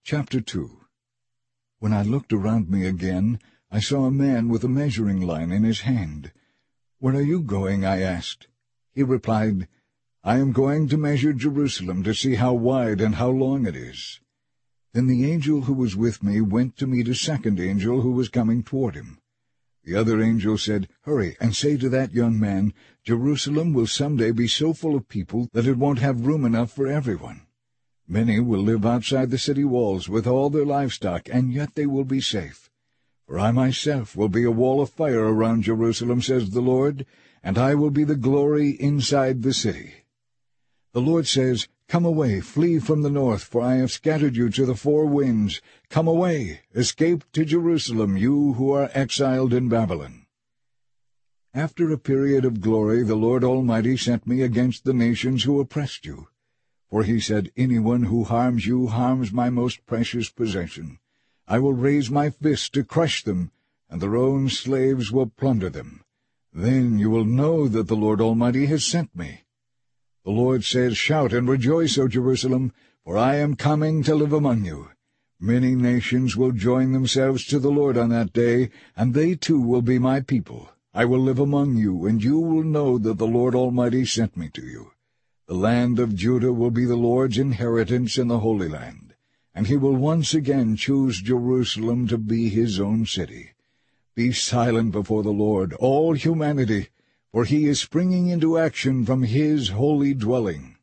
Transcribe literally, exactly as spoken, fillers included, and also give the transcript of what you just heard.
Chapter two. When I looked around me again, I saw a man with a measuring line in his hand. "Where are you going?" I asked. He replied, "I am going to measure Jerusalem to see how wide and how long it is." Then the angel who was with me went to meet a second angel who was coming toward him. The other angel said, "Hurry and say to that young man, Jerusalem will someday be so full of people that it won't have room enough for everyone. Many will live outside the city walls with all their livestock, and yet they will be safe. For I myself will be a wall of fire around Jerusalem, says the Lord, and I will be the glory inside the city. The Lord says, Come away, flee from the north, for I have scattered you to the four winds. Come away, escape to Jerusalem, you who are exiled in Babylon." After a period of glory, the Lord Almighty sent me against the nations who oppressed you. For he said, "Anyone who harms you harms my most precious possession. I will raise my fist to crush them, and their own slaves will plunder them. Then you will know that the Lord Almighty has sent me. The Lord says, Shout and rejoice, O Jerusalem, for I am coming to live among you. Many nations will join themselves to the Lord on that day, and they too will be my people. I will live among you, and you will know that the Lord Almighty sent me to you. The land of Judah will be the Lord's inheritance in the Holy Land, and he will once again choose Jerusalem to be his own city. Be silent before the Lord, all humanity, for he is springing into action from his holy dwelling.